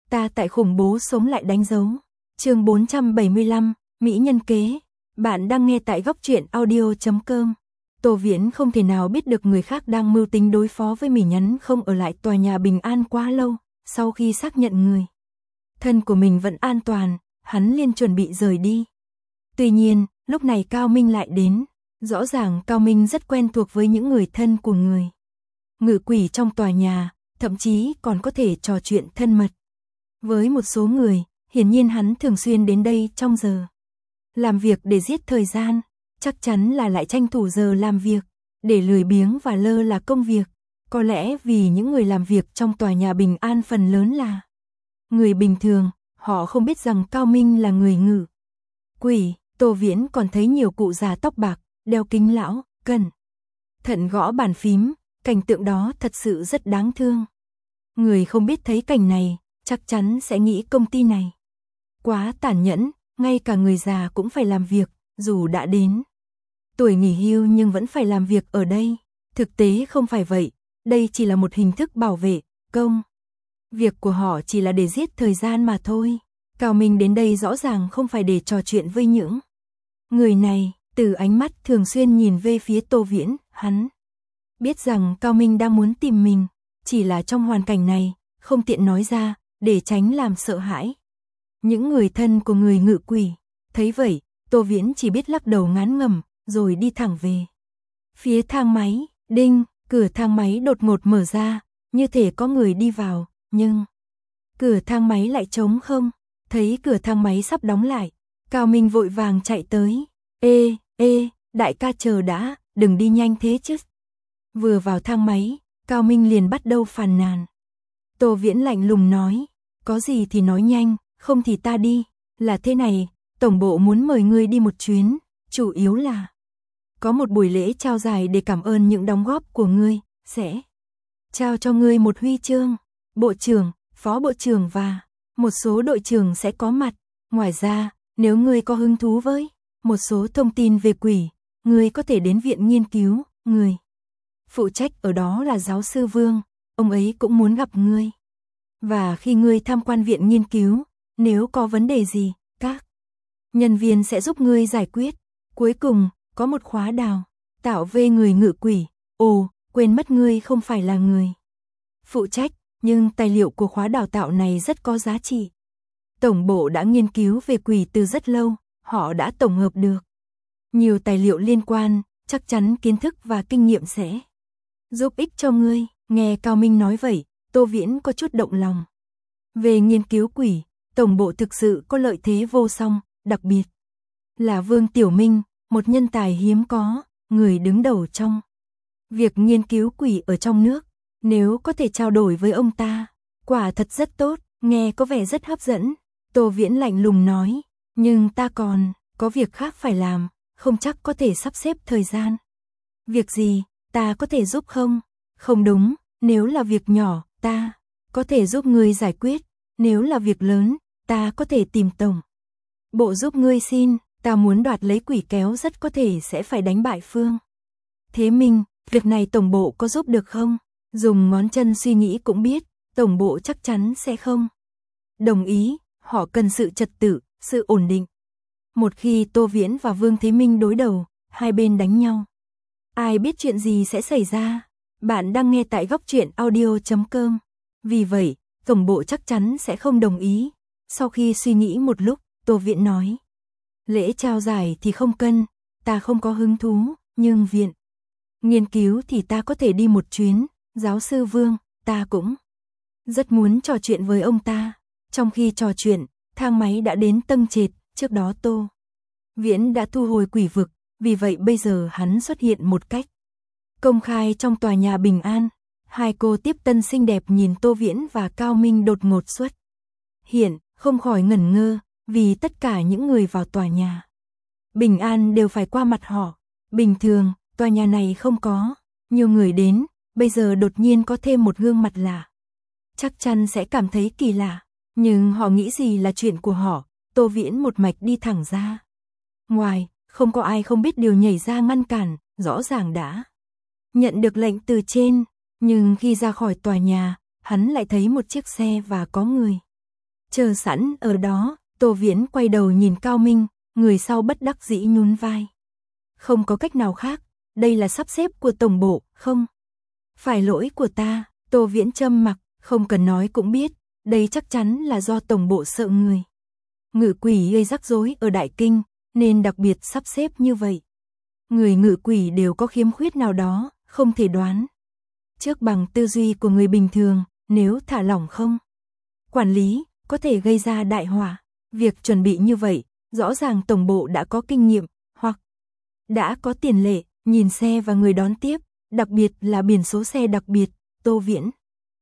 Ta tại khủng bố sống lại đánh dấu. Chương 475, Mỹ nhân kế. Bạn đang nghe tại góc truyện audio.com. Tô Viễn không thể nào biết được người khác đang mưu tính đối phó với mình nhắn không ở lại tòa nhà Bình An quá lâu. Sau khi xác nhận người thân của mình vẫn an toàn, hắn liền chuẩn bị rời đi. Tuy nhiên, lúc này Cao Minh lại đến. Rõ ràng Cao Minh rất quen thuộc với những người thân của người ngự quỷ trong tòa nhà, thậm chí còn có thể trò chuyện thân mật với một số người. Hiển nhiên hắn thường xuyên đến đây trong giờ làm việc để giết thời gian, chắc chắn là lại tranh thủ giờ làm việc, để lười biếng và lơ là công việc. Có lẽ vì những người làm việc trong tòa nhà Bình An phần lớn là người bình thường, họ không biết rằng Cao Minh là người ngự quỷ. Tô Viễn còn thấy nhiều cụ già tóc bạc, đeo kính lão, cẩn thận gõ bàn phím, cảnh tượng đó thật sự rất đáng thương. Người không biết thấy cảnh này, chắc chắn sẽ nghĩ công ty này quá tàn nhẫn, ngay cả người già cũng phải làm việc, dù đã đến tuổi nghỉ hưu nhưng vẫn phải làm việc ở đây. Thực tế không phải vậy, đây chỉ là một hình thức bảo vệ công việc của họ, chỉ là để giết thời gian mà thôi. Cao Minh đến đây rõ ràng không phải để trò chuyện với những người này. Từ ánh mắt thường xuyên nhìn về phía Tô Viễn, hắn biết rằng Cao Minh đang muốn tìm mình, chỉ là trong hoàn cảnh này, không tiện nói ra, để tránh làm sợ hãi những người thân của người ngự quỷ. Thấy vậy, Tô Viễn chỉ biết lắc đầu ngán ngẩm, rồi đi thẳng về phía thang máy. Đinh, cửa thang máy đột ngột mở ra, như thể có người đi vào, nhưng cửa thang máy lại trống không. Thấy cửa thang máy sắp đóng lại, Cao Minh vội vàng chạy tới. Ê, đại ca chờ đã, đừng đi nhanh thế chứ. Vừa vào thang máy, Cao Minh liền bắt đầu phàn nàn. Tô Viễn lạnh lùng nói, có gì thì nói nhanh, không thì ta đi. Là thế này, tổng bộ muốn mời ngươi đi một chuyến, chủ yếu là có một buổi lễ trao giải để cảm ơn những đóng góp của ngươi, sẽ trao cho ngươi một huy chương. Bộ trưởng, phó bộ trưởng và một số đội trưởng sẽ có mặt. Ngoài ra, nếu ngươi có hứng thú với một số thông tin về quỷ, ngươi có thể đến viện nghiên cứu. Người phụ trách ở đó là giáo sư Vương, ông ấy cũng muốn gặp ngươi. Và khi ngươi tham quan viện nghiên cứu, nếu có vấn đề gì, các nhân viên sẽ giúp ngươi giải quyết. Cuối cùng, có một khóa đào tạo về người ngự quỷ. Ồ, quên mất ngươi không phải là người phụ trách, nhưng tài liệu của khóa đào tạo này rất có giá trị. Tổng bộ đã nghiên cứu về quỷ từ rất lâu, họ đã tổng hợp được nhiều tài liệu liên quan, chắc chắn kiến thức và kinh nghiệm sẽ giúp ích cho ngươi. Nghe Cao Minh nói vậy, Tô Viễn có chút động lòng. Về nghiên cứu quỷ, tổng bộ thực sự có lợi thế vô song, đặc biệt là Vương Tiểu Minh, một nhân tài hiếm có, người đứng đầu trong việc nghiên cứu quỷ ở trong nước. Nếu có thể trao đổi với ông ta, quả thật rất tốt, nghe có vẻ rất hấp dẫn. Tô Viễn lạnh lùng nói, nhưng ta còn có việc khác phải làm, không chắc có thể sắp xếp thời gian. Việc gì, ta có thể giúp không? Không đúng, nếu là việc nhỏ, ta có thể giúp ngươi giải quyết. Nếu là việc lớn, ta có thể tìm tổng bộ giúp ngươi xin. Ta muốn đoạt lấy quỷ kéo, rất có thể sẽ phải đánh bại Phương Thế Minh. Việc này tổng bộ có giúp được không? Dùng ngón chân suy nghĩ cũng biết, tổng bộ chắc chắn sẽ không đồng ý. Họ cần sự trật tự, sự ổn định. Một khi Tô Viễn và Vương Thế Minh đối đầu, hai bên đánh nhau, ai biết chuyện gì sẽ xảy ra. Bạn đang nghe tại góc truyện audio.com. Vì vậy, tổng bộ chắc chắn sẽ không đồng ý. Sau khi suy nghĩ một lúc, Tô Viễn nói, lễ trao giải thì không cần, ta không có hứng thú, nhưng viện nghiên cứu thì ta có thể đi một chuyến. Giáo sư Vương, ta cũng rất muốn trò chuyện với ông ta. Trong khi trò chuyện, thang máy đã đến tầng trệt. Trước đó Tô Viễn đã thu hồi quỷ vực, vì vậy bây giờ hắn xuất hiện một cách công khai trong tòa nhà Bình An. Hai cô tiếp tân xinh đẹp nhìn Tô Viễn và Cao Minh đột ngột xuất hiện, không khỏi ngẩn ngơ, vì tất cả những người vào tòa nhà Bình An đều phải qua mặt họ. Bình thường, tòa nhà này không có nhiều người đến, bây giờ đột nhiên có thêm một gương mặt lạ, chắc chắn sẽ cảm thấy kỳ lạ. Nhưng họ nghĩ gì là chuyện của họ. Tô Viễn một mạch đi thẳng ra ngoài, không có ai không biết điều nhảy ra ngăn cản, rõ ràng đã nhận được lệnh từ trên. Nhưng khi ra khỏi tòa nhà, hắn lại thấy một chiếc xe và có người Chờ sẵn ở đó, Tô Viễn quay đầu nhìn Cao Minh, người sau bất đắc dĩ nhún vai. Không có cách nào khác, đây là sắp xếp của tổng bộ, không phải lỗi của ta. Tô Viễn trầm mặc, không cần nói cũng biết, đây chắc chắn là do tổng bộ sợ người Ngự Quỷ gây rắc rối ở Đại Kinh, nên đặc biệt sắp xếp như vậy. Người Ngự Quỷ đều có khiếm khuyết nào đó, không thể đoán trước bằng tư duy của người bình thường, nếu thả lỏng không quản lý, có thể gây ra đại họa. Việc chuẩn bị như vậy, rõ ràng tổng bộ đã có kinh nghiệm, hoặc đã có tiền lệ, nhìn xe và người đón tiếp, đặc biệt là biển số xe đặc biệt. Tô Viễn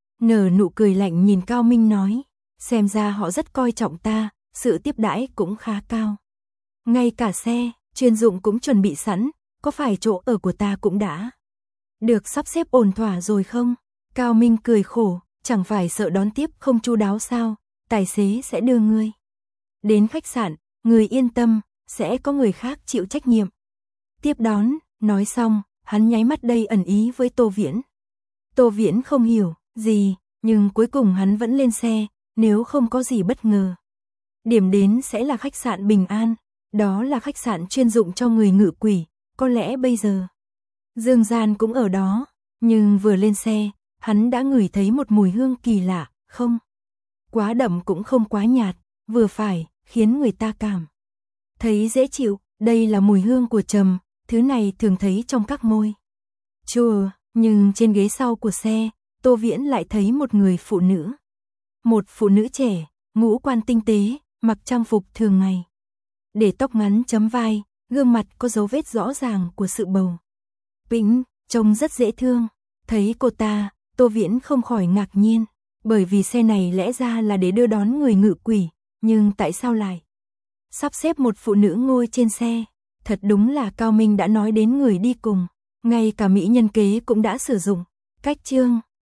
nở nụ cười lạnh nhìn Cao Minh nói, xem ra họ rất coi trọng ta, sự tiếp đãi cũng khá cao. Ngay cả xe chuyên dụng cũng chuẩn bị sẵn, có phải chỗ ở của ta cũng đã được sắp xếp ổn thỏa rồi không? Cao Minh cười khổ, chẳng phải sợ đón tiếp không chu đáo sao, tài xế sẽ đưa ngươi đến khách sạn, người yên tâm, sẽ có người khác chịu trách nhiệm tiếp đón. Nói xong, hắn nháy mắt đầy ẩn ý với Tô Viễn. Tô Viễn không hiểu gì, nhưng cuối cùng hắn vẫn lên xe, nếu không có gì bất ngờ. Điểm đến sẽ là khách sạn Bình An, đó là khách sạn chuyên dụng cho người Ngự Quỷ, có lẽ bây giờ Dương Gian cũng ở đó, nhưng vừa lên xe, hắn đã ngửi thấy một mùi hương kỳ lạ, không quá đậm cũng không quá nhạt, vừa phải, khiến người ta cảm thấy dễ chịu. Đây là mùi hương của trầm, thứ này thường thấy trong các ngôi chùa, nhưng trên ghế sau của xe, Tô Viễn lại thấy một người phụ nữ. Một phụ nữ trẻ, ngũ quan tinh tế, mặc trang phục thường ngày, để tóc ngắn chấm vai, gương mặt có dấu vết rõ ràng của sự bầu bĩnh, trông rất dễ thương. Thấy cô ta, Tô Viễn không khỏi ngạc nhiên, bởi vì xe này lẽ ra là để đưa đón người Ngự Quỷ, nhưng tại sao lại sắp xếp một phụ nữ ngồi trên xe? Thật đúng là Cao Minh đã nói đến người đi cùng, ngay cả mỹ nhân kế cũng đã sử dụng cách trương